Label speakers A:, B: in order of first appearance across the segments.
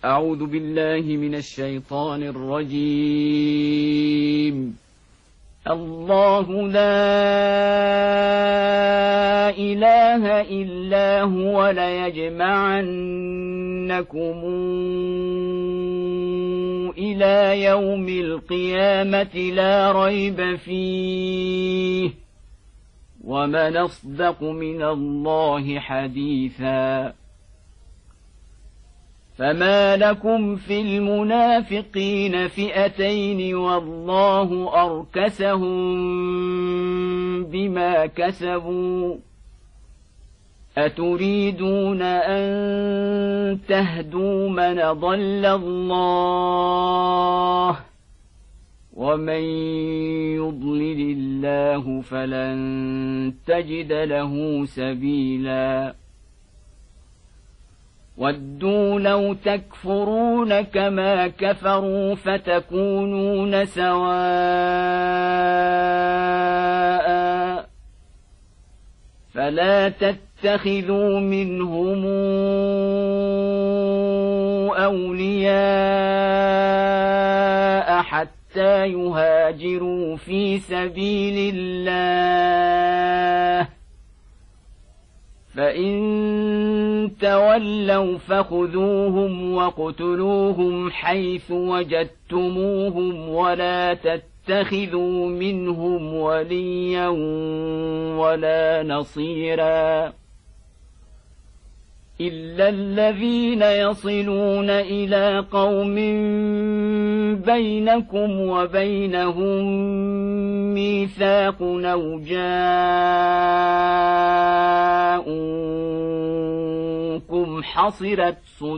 A: أعوذ بالله من الشيطان الرجيم. الله لا إله إلا هو ليجمعنكم إلى يوم القيامة لا ريب فيه ومن أصدق من الله حديثا. فما لكم في المنافقين فئتين والله أركسهم بما كسبوا أتريدون أن تهدوا من ضل الله ومن يضلل الله فلن تجد له سبيلا. ودوا لو تكفرون كما كفروا فتكونون سواء فلا تتخذوا منهم أولياء حتى يهاجروا في سبيل الله فإن تولوا فخذوهم واقتلوهم حيث وجدتموهم ولا تتخذوا منهم وليا ولا نصيرا إلا الذين يصلون إلى قوم بينكم وبينهم ميثاق أو جاءوكم حصرت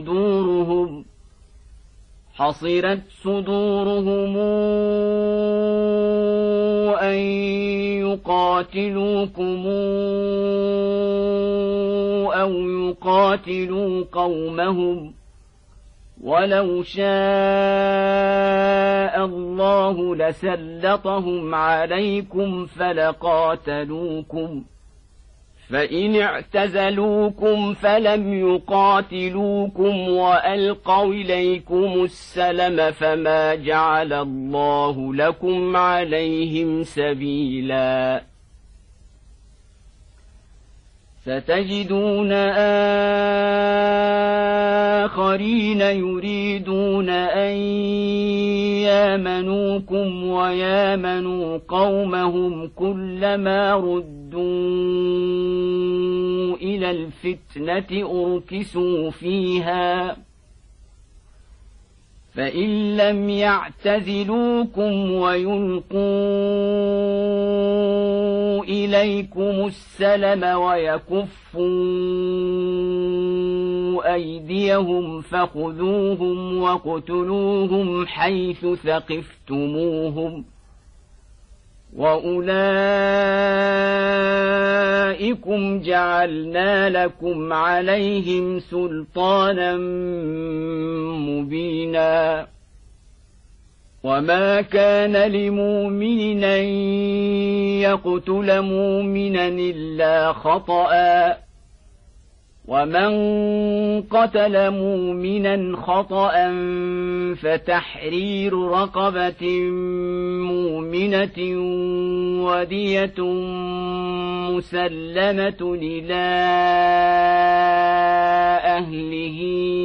A: صدورهم أن يقاتلوكم أو يقاتلوا قومهم ولو شاء الله لسلطهم عليكم فلقاتلوكم فإن اعتزلوكم فلم يقاتلوكم وألقوا إليكم السلم فما جعل الله لكم عليهم سبيلا. ستجدون آخرين يريدون أن يامنوكم ويامنوا قومهم كلما ردوا إلى الفتنة أركسوا فيها فإن لم يعتزلوكم ويلقوا إليكم السلم ويكفوا أيديهم فخذوهم واقتلوهم حيث ثقفتموهم وأولئكم جعلنا لكم عليهم سلطانا مبينا. وما كان لمؤمن أن يقتل مؤمنا إلا خطأ ومن قتل مؤمنا خطأ فتحرير رقبة مؤمنة ودية مسلمة إلى أهله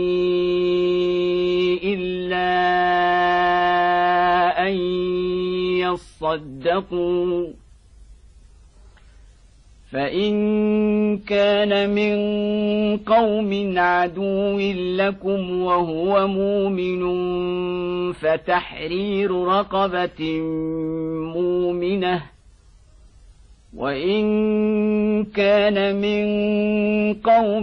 A: إلا أن يصدقوا فإن كان من قوم عدو لكم وهو مؤمن فتحرير رقبة مؤمنة وإن كان من قوم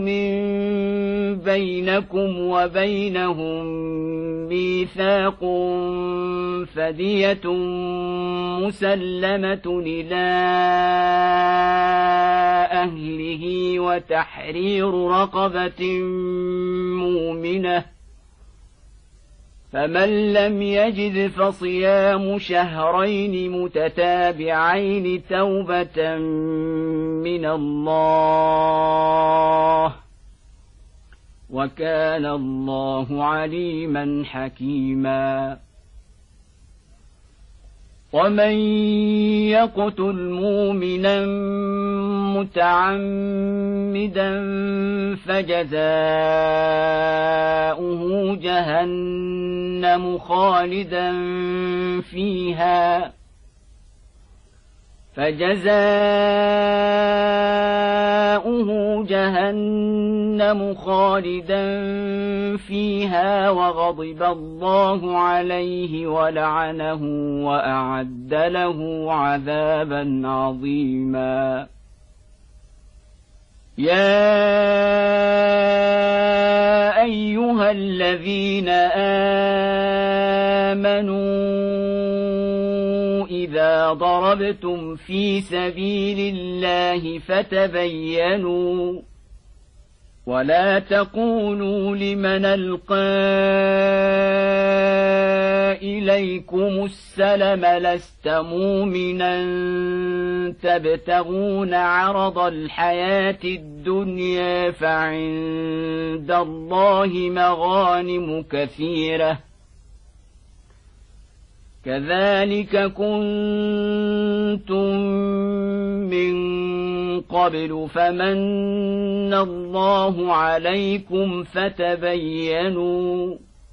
A: بينكم وبينهم ميثاق فدية مسلمة إلى أهله وتحرير رقبة مؤمنة فمن لم يجد فصيام شهرين متتابعين توبة من الله وكان الله عليما حكيما. ومن يقتل مؤمنا متعمدا فجزاؤه جهنم خالدا فيها وغضب الله عليه ولعنه وأعد له عذابا عظيما. يا أيها الذين آمنوا إذا ضربتم في سبيل الله فتبينوا ولا تقولوا لمن ألقى إليكم السلم لست مؤمنا تبتغون عرض الحياة الدنيا فعند الله مغانم كثيرة كذلك كنتم من قبل فمن الله عليكم فتبينوا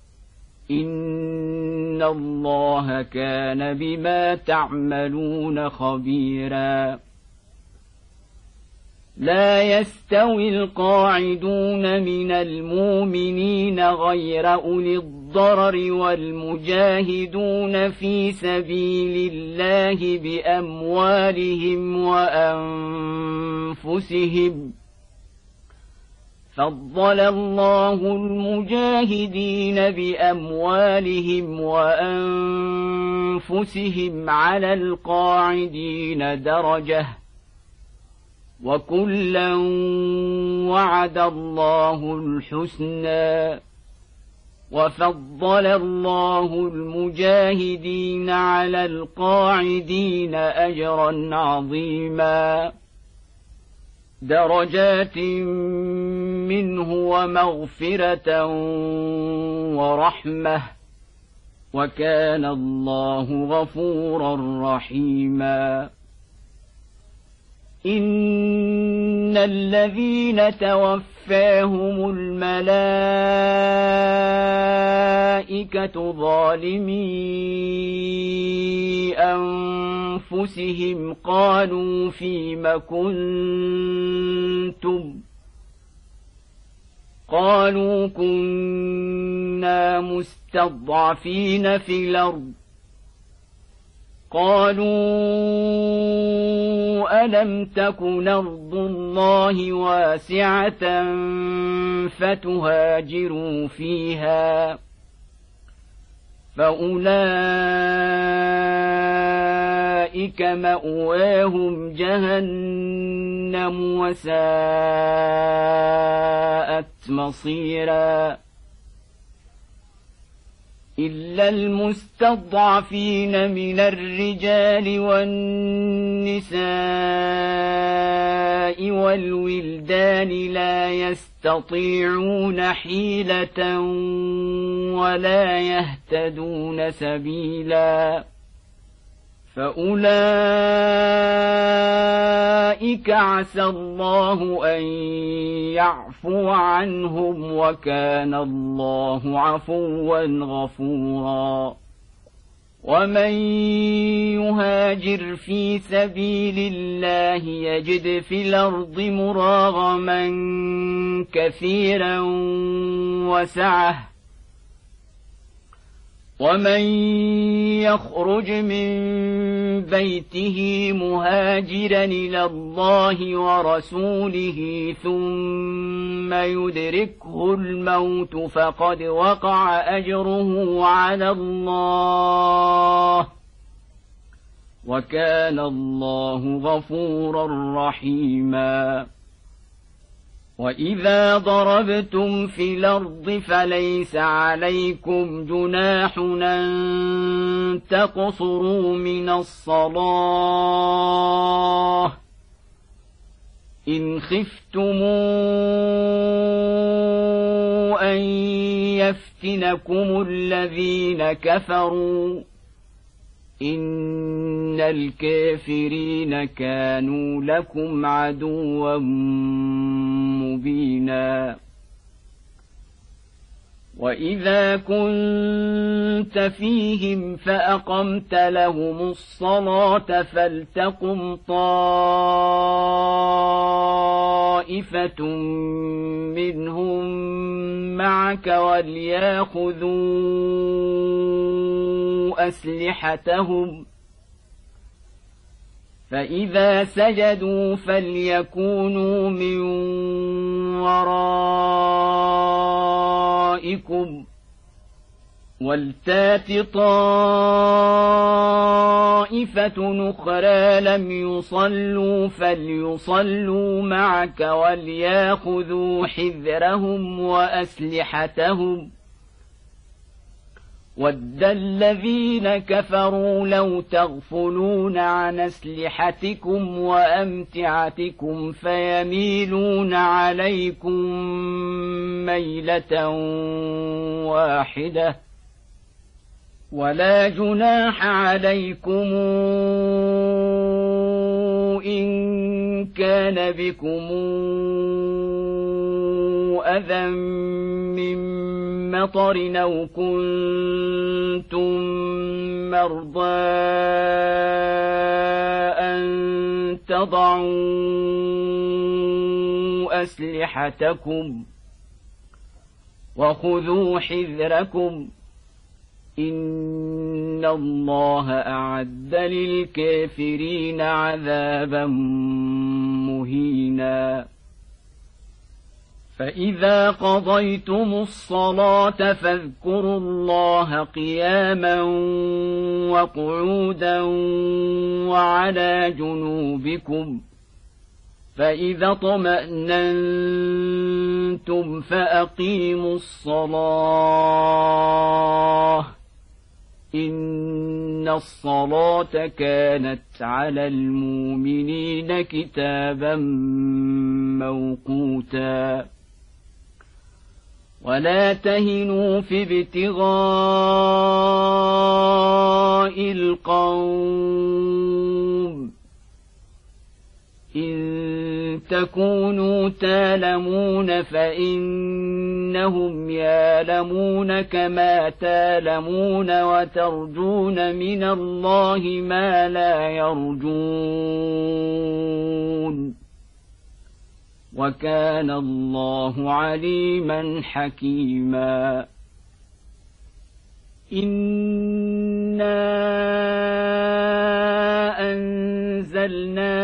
A: إن الله كان بما تعملون خبيرا. لا يستوي القاعدون من المؤمنين غير أولي الضرر والمجاهدون في سبيل الله بأموالهم وأنفسهم فضل الله المجاهدين بأموالهم وأنفسهم على القاعدين درجة وكلا وعد الله الحسنى وفضل الله المجاهدين على القاعدين أجرا عظيما درجات منه ومغفرة ورحمة وكان الله غفورا رحيما. إن الذين توفاهم الملائكة ظالمي أنفسهم قالوا فيم كنتم قالوا كنا مستضعفين في الأرض قالوا ألم تكن أرض الله واسعة فتهاجروا فيها فأولئك مأواهم جهنم وساءت مصيرا. إلا المستضعفين من الرجال والنساء والولدان لا يستطيعون حيلة ولا يهتدون سبيلا فأولئك عسى الله أن يعفو عنهم وكان الله عفوا غفورا. ومن يهاجر في سبيل الله يجد في الأرض مراغما كثيرا وسعة ومن يخرج من بيته مهاجرا إلى الله ورسوله ثم يدركه الموت فقد وقع أجره على الله وكان الله غفورا رحيما. وإذا ضربتم في الأرض فليس عليكم جناح أن تقصروا من الصلاة إن خفتم أن يفتنكم الذين كفروا إن الكافرين كانوا لكم عدوا مبينا وإذا كنت فيهم فأقمت لهم الصلاة فلتقم طائفة منهم معك ولياخذوا أسلحتهم فإذا سجدوا فليكونوا من ورائكم ولتات طائفة أخرى لم يصلوا فليصلوا معك ولياخذوا حذرهم وأسلحتهم ود الذين كفروا لو تغفلون عن أسلحتكم وأمتعتكم فيميلون عليكم ميلة واحدة ولا جناح عليكم إن كان بكم أذى من مطر أو كنتم مرضى أن تضعوا أسلحتكم وخذوا حذركم إن الله أعد للكافرين عذابا مهينا فإذا قضيتم الصلاة فاذكروا الله قياما وقعودا وعلى جنوبكم فإذا اطمأننتم فأقيموا الصلاة إن الصلاة كانت على المؤمنين كتابا موقوتا ولا تهنوا في ابتغاء القوم إن تكونوا تالمون فإنهم يالمون كما تالمون وترجون من الله ما لا يرجون وكان الله عليما حكيما إنا أنزلنا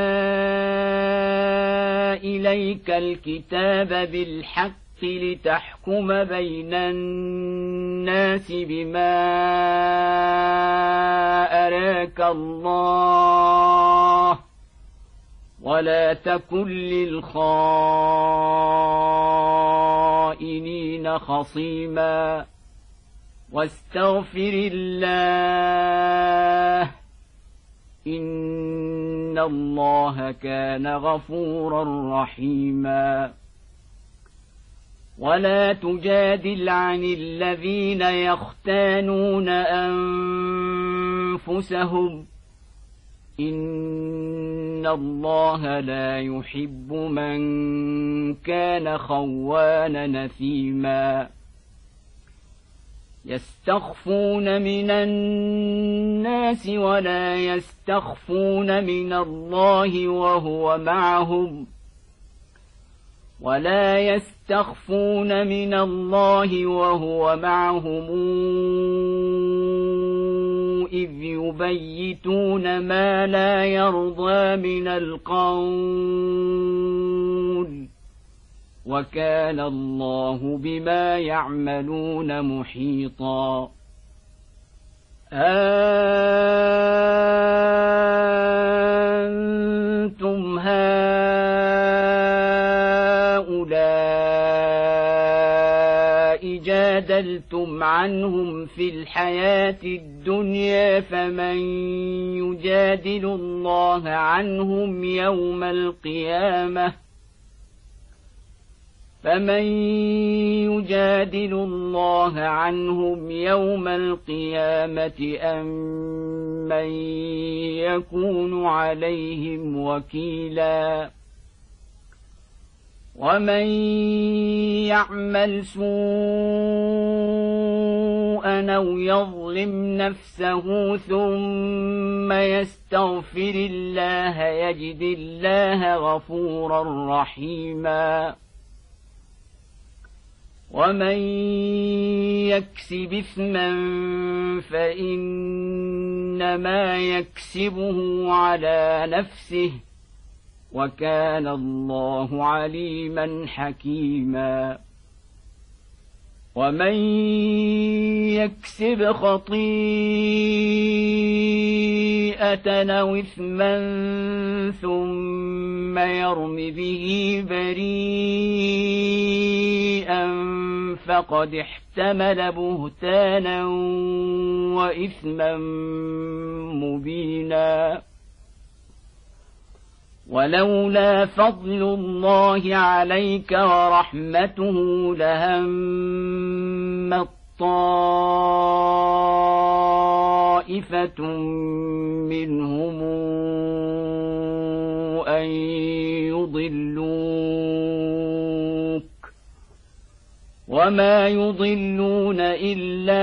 A: إليك الكتاب بالحق لتحكم بين الناس بما أراك الله ولا تكن للخائنين خصيما واستغفر الله إن الله كان غفورا رحيما ولا تجادل عن الذين يختانون أنفسهم إن الله لا يحب من كان خوانا نثيما يستخفون من الناس ولا يستخفون من الله وهو معهم إذ يبيتون ما لا يرضى من القول وكان الله بما يعملون محيطا أنتم هؤلاء جادلتم عنهم في الحياة الدنيا فمن يجادل الله عنهم يوم القيامة فمن يجادل الله عنهم يوم القيامة أم من يكون عليهم وكيلا ومن يعمل سوءا أو يظلم نفسه ثم يستغفر الله يجد الله غفورا رحيما ومن يكسب إثما فإنما يكسبه على نفسه وكان الله عليما حكيما ومن يكسب خطيئة أو إثما ثم يرم به بريئا فقد احتمل بهتانا وإثما مبينا ولولا فضل الله عليك ورحمته لهمت طائفة منهم أن يضلوك وما يضلون إلا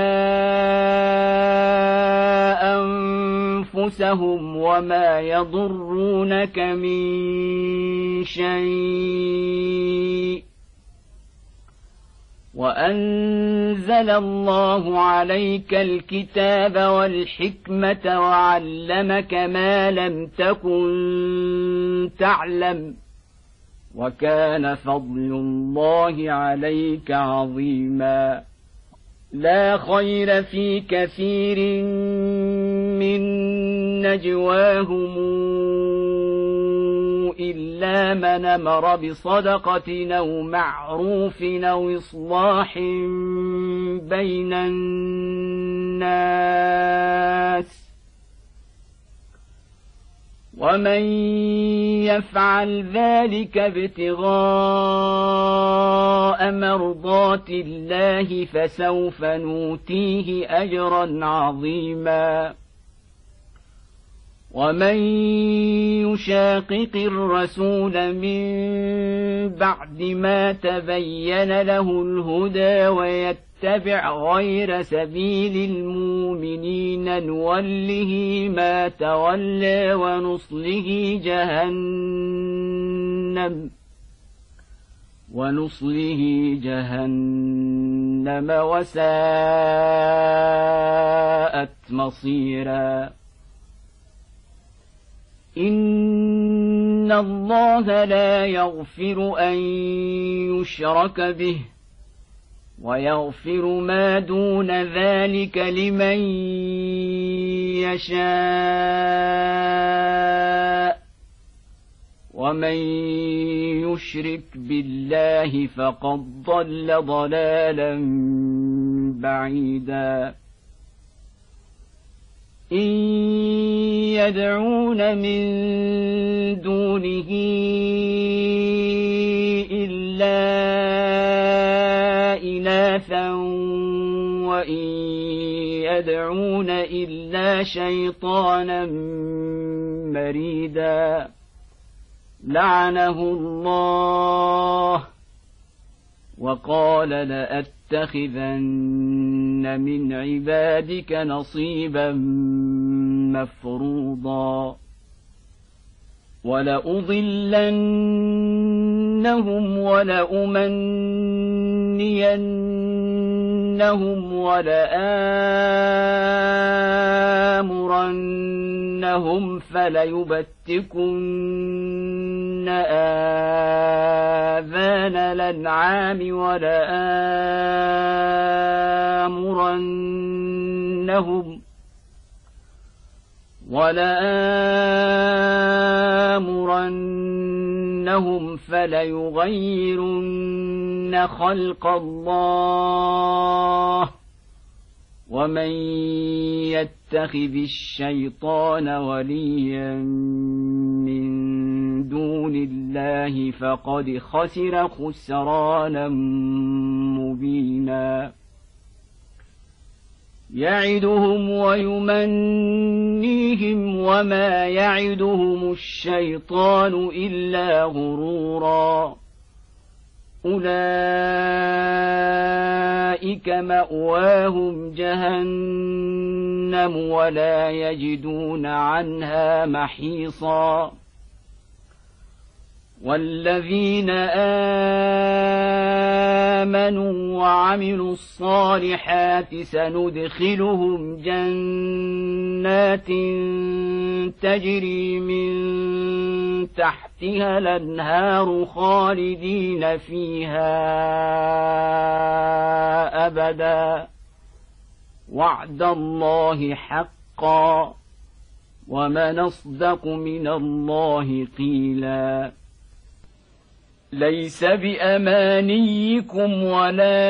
A: أنفسهم وما يضرونك من شيء وأنزل الله عليك الكتاب والحكمة وعلمك ما لم تكن تعلم وكان فضل الله عليك عظيما لا خير في كثير من نجواهم إلا من أمر بصدقة أو معروف أو إصلاح بين الناس ومن يفعل ذلك ابتغاء مرضات الله فسوف نؤتيه أجرا عظيما ومن يشاقق الرسول من بعد ما تبين له الهدى ويتبع غير سبيل المؤمنين نوله ما تولى ونصله جهنم وساءت مصيرا إن الله لا يغفر أن يشرك به ويغفر ما دون ذلك لمن يشاء ومن يشرك بالله فقد ضل ضلالا بعيدا إن يدعون من دونه إلا إناثا وإن يدعون إلا شيطانا مريدا لعنه الله وقال لأتخذن من عبادك نصيبا مفروضا ولأضلنهم ولأمنينهم ولآمرنهم فليبتكن آذان الأنعام ولآمرنهم فليغيرن خلق الله ومن يتخذ الشيطان وليا من دون دون الله فقد خسر خسرانا مبينا يعدهم ويمنيهم وما يعدهم الشيطان إلا غرورا أولئك مأواهم جهنم ولا يجدون عنها محيصا والذين آمنوا وعملوا الصالحات سندخلهم جنات تجري من تحتها الأنهار خالدين فيها أبدا وعد الله حقا ومن أصدق من الله قيلا ليس بأمانيكم ولا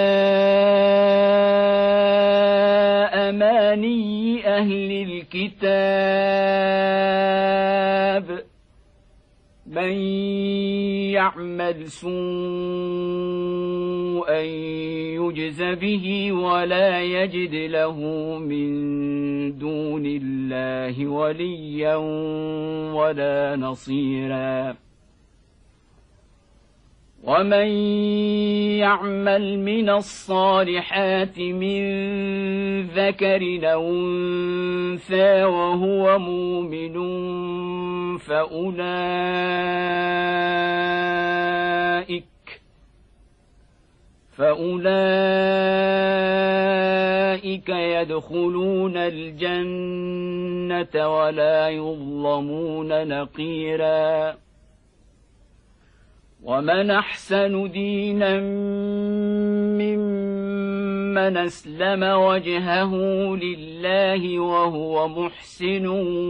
A: أماني أهل الكتاب من يعمل سوءا يجز به ولا يجد له من دون الله وليا ولا نصيرا ومن يعمل من الصالحات من ذكر أو أنثى وهو مؤمن فأولئك يدخلون الجنة ولا يظلمون نقيرا ومن أحسن دينا ممن أسلم وجهه لله وهو محسن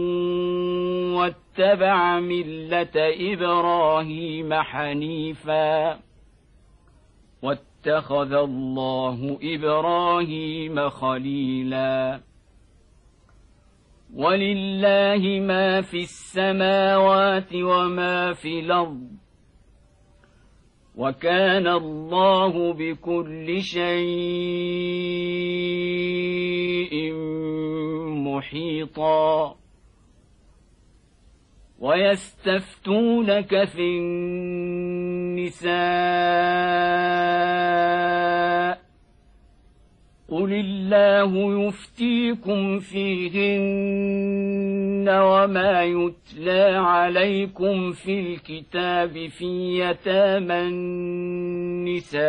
A: واتبع ملة إبراهيم حنيفا واتخذ الله إبراهيم خليلا ولله ما في السماوات وما في الأرض وكان الله بكل شيء محيطا ويستفتونك في النساء قل الله يفتيكم فيهن وما يتلى عليكم في الكتاب في يتامى النساء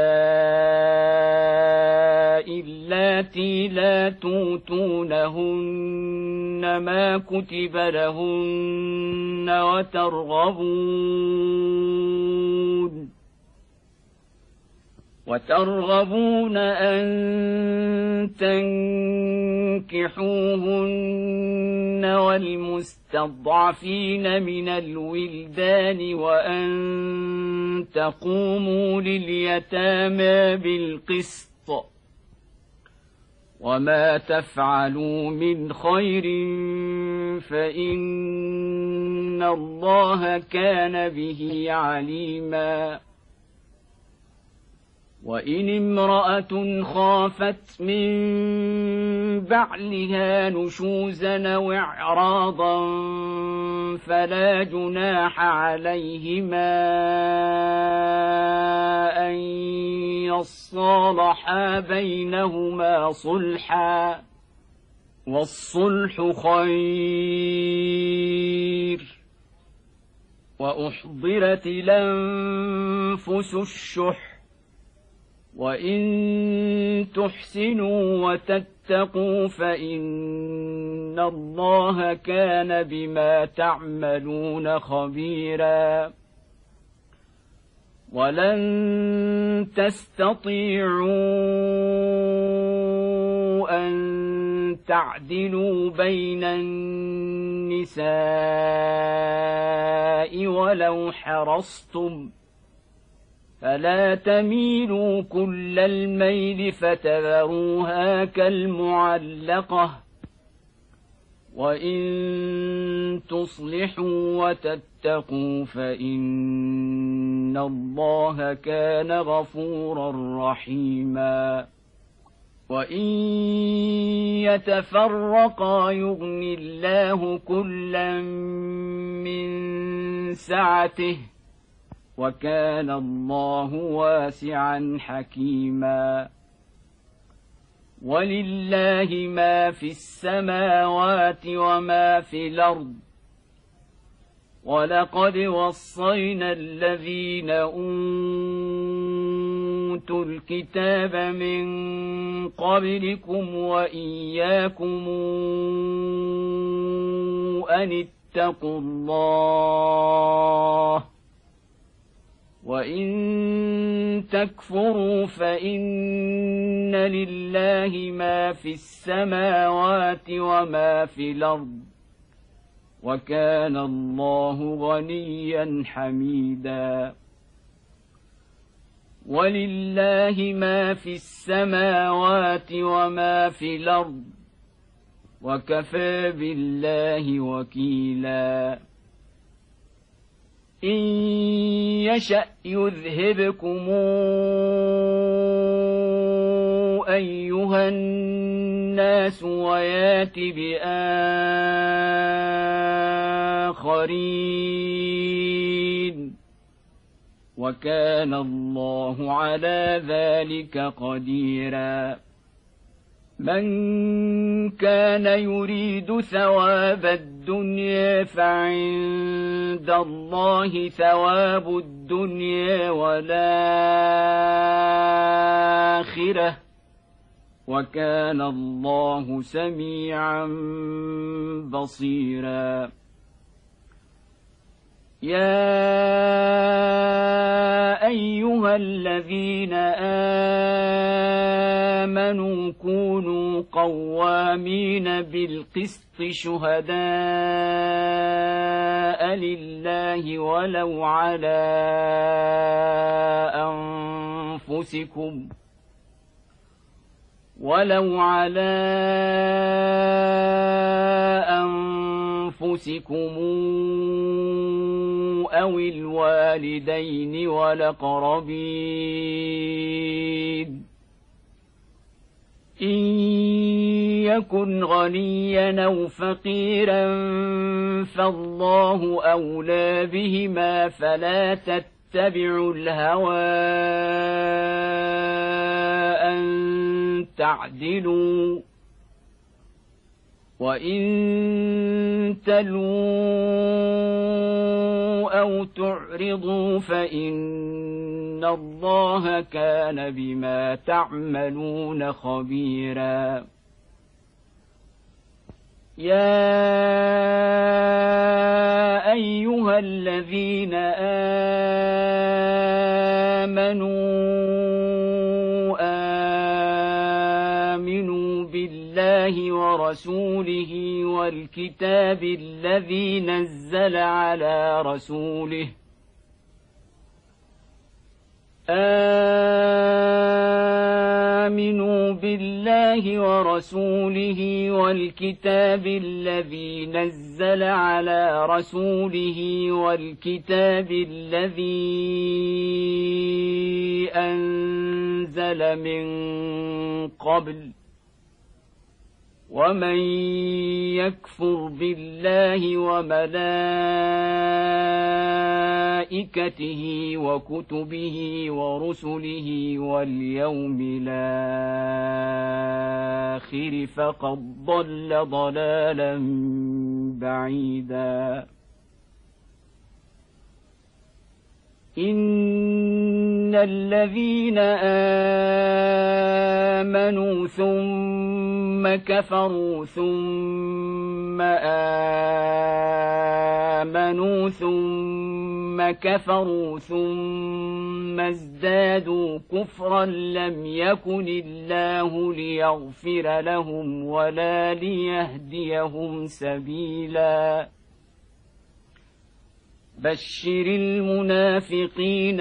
A: اللاتي لا توتونهن ما كتب لهن وترغبون أن تنكحوهن والمستضعفين من الولدان وأن تقوموا لليتامى بالقسط وما تفعلوا من خير فإن الله كان به عليما وإن امرأة خافت من بعلها نشوزا أو إعراضا فلا جناح عليهما أن يصالحا بينهما صلحا والصلح خير وأحضرت الأنفس الشح وإن تحسنوا وتتقوا فإن الله كان بما تعملون خبيرا ولن تستطيعوا أن تعدلوا بين النساء ولو حرصتم فلا تميلوا كل الميل فتذروها كالمعلقة وإن تصلحوا وتتقوا فإن الله كان غفورا رحيما وإن يتفرقا يغن الله كلا من سعته وكان الله واسعا حكيما ولله ما في السماوات وما في الأرض ولقد وصينا الذين أوتوا الكتاب من قبلكم وإياكم أن اتقوا الله وإن تكفروا فإن لله ما في السماوات وما في الأرض وكان الله غنيا حميدا ولله ما في السماوات وما في الأرض وكفى بالله وكيلا إن يشأ يذهبكم أيها الناس ويات بآخرين وكان الله على ذلك قديرا من كان يريد ثواب الدنيا فعند الله ثواب الدنيا والآخرة وكان الله سميعا بصيرا يا أيها الذين آمنوا كونوا قوامين بالقسط شهداء لله ولو على أنفسكم أو الوالدين والأقربين إن يكن غنيا أو فقيرا فالله أولى بهما فلا تتبعوا الهوى أن تعدلوا وإن تلووا أو تعرضوا فإن الله كان بما تعملون خبيرا يا أيها الذين آمنوا بالله ورسوله والكتاب الذي نزل على رسوله آمنوا بالله ورسوله والكتاب الذي نزل على رسوله والكتاب الذي أنزل من قبل ومن يكفر بالله وملائكته وكتبه ورسله واليوم الآخر فقد ضل ضلالا بعيدا إن الذين آمنوا ثم كفروا ثم آمنوا ثم كفروا ثم ازدادوا كفرا لم يكن الله ليغفر لهم ولا ليهديهم سبيلا بشر المنافقين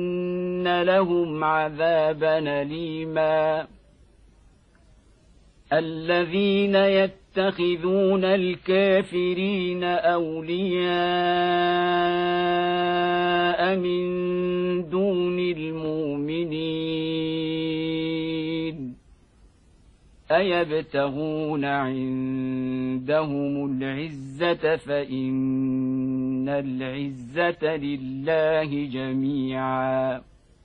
A: بأن لهم عذابا أليما الذين يتخذون الكافرين أولياء من دون المؤمنين أيبتغون عندهم العزة فإن العزة لله جميعا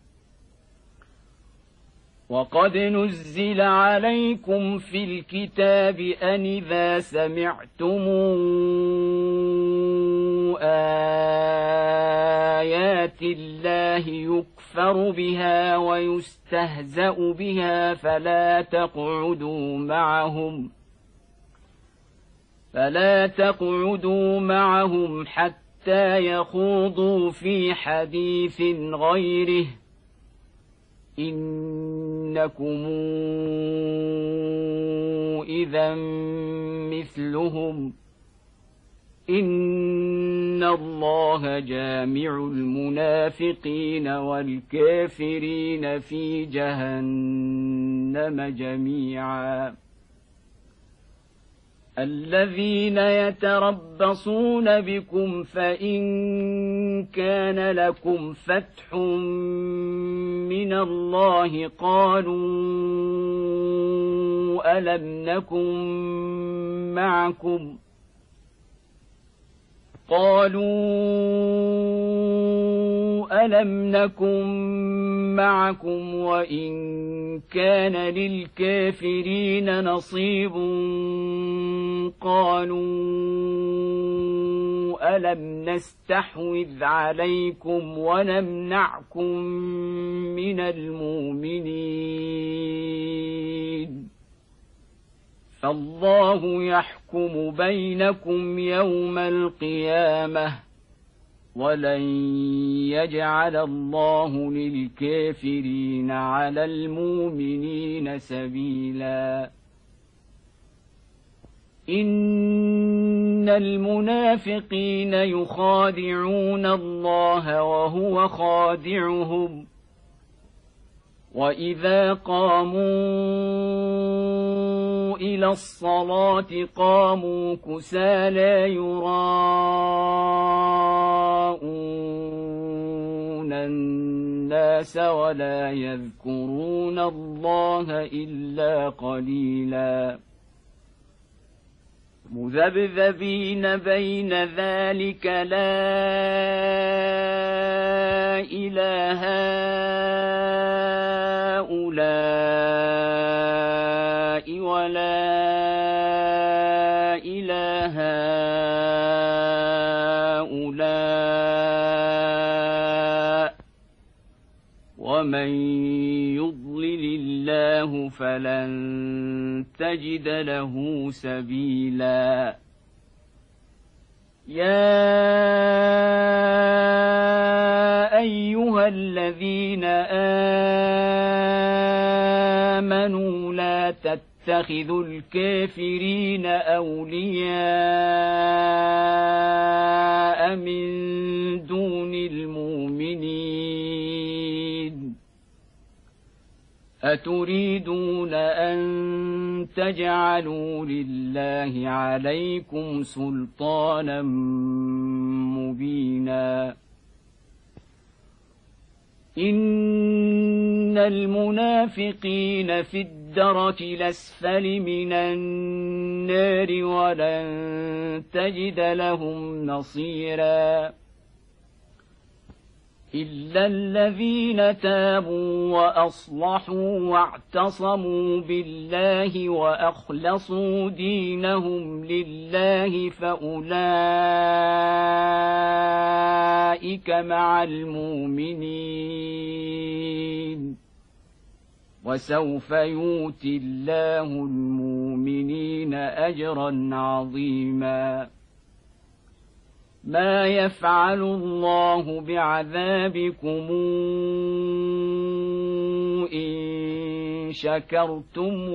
A: وقد نزل عليكم في الكتاب أن إذا سمعتم آيات الله يكفر بها ويستهزأ بها فلا تقعدوا معهم حتى يخوضوا في حديث غيره إنكم إذا مثلهم إن الله جامع المنافقين والكافرين في جهنم جميعا الذين يتربصون بكم فإن كان لكم فتح من الله قالوا ألم نكن معكم وإن كان للكافرين نصيب قالوا ألم نستحوذ عليكم ونمنعكم من المؤمنين فالله يحكم بينكم يوم القيامة ولن يجعل الله للكافرين على المؤمنين سبيلا إن المنافقين يخادعون الله وهو خادعهم وإذا قاموا إلى الصلاة قاموا كسالى يراءون الناس ولا يذكرون الله إلا قليلا مذبذبين بين ذلك لا إله هؤلاء ولا إله هؤلاء ومن يضلل الله فلن تجد له سبيلا يا أيها الذين آمنوا لا تتخذوا الكافرين أولياء من دون المؤمنين أتريدون أن تجعلوا لله عليكم سلطانا مبينا إن المنافقين في الدرك الأسفل من النار ولن تجد لهم نصيرا إلا الذين تابوا وأصلحوا واعتصموا بالله وأخلصوا دينهم لله فأولئك مع المؤمنين وسوف يؤتي الله المؤمنين أجرا عظيما ما يفعل الله بعذابكم إن شكرتم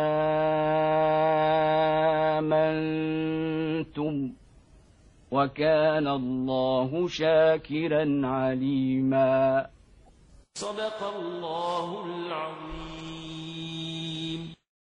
A: وآمنتم وكان الله شاكرا عليما صدق الله العظيم.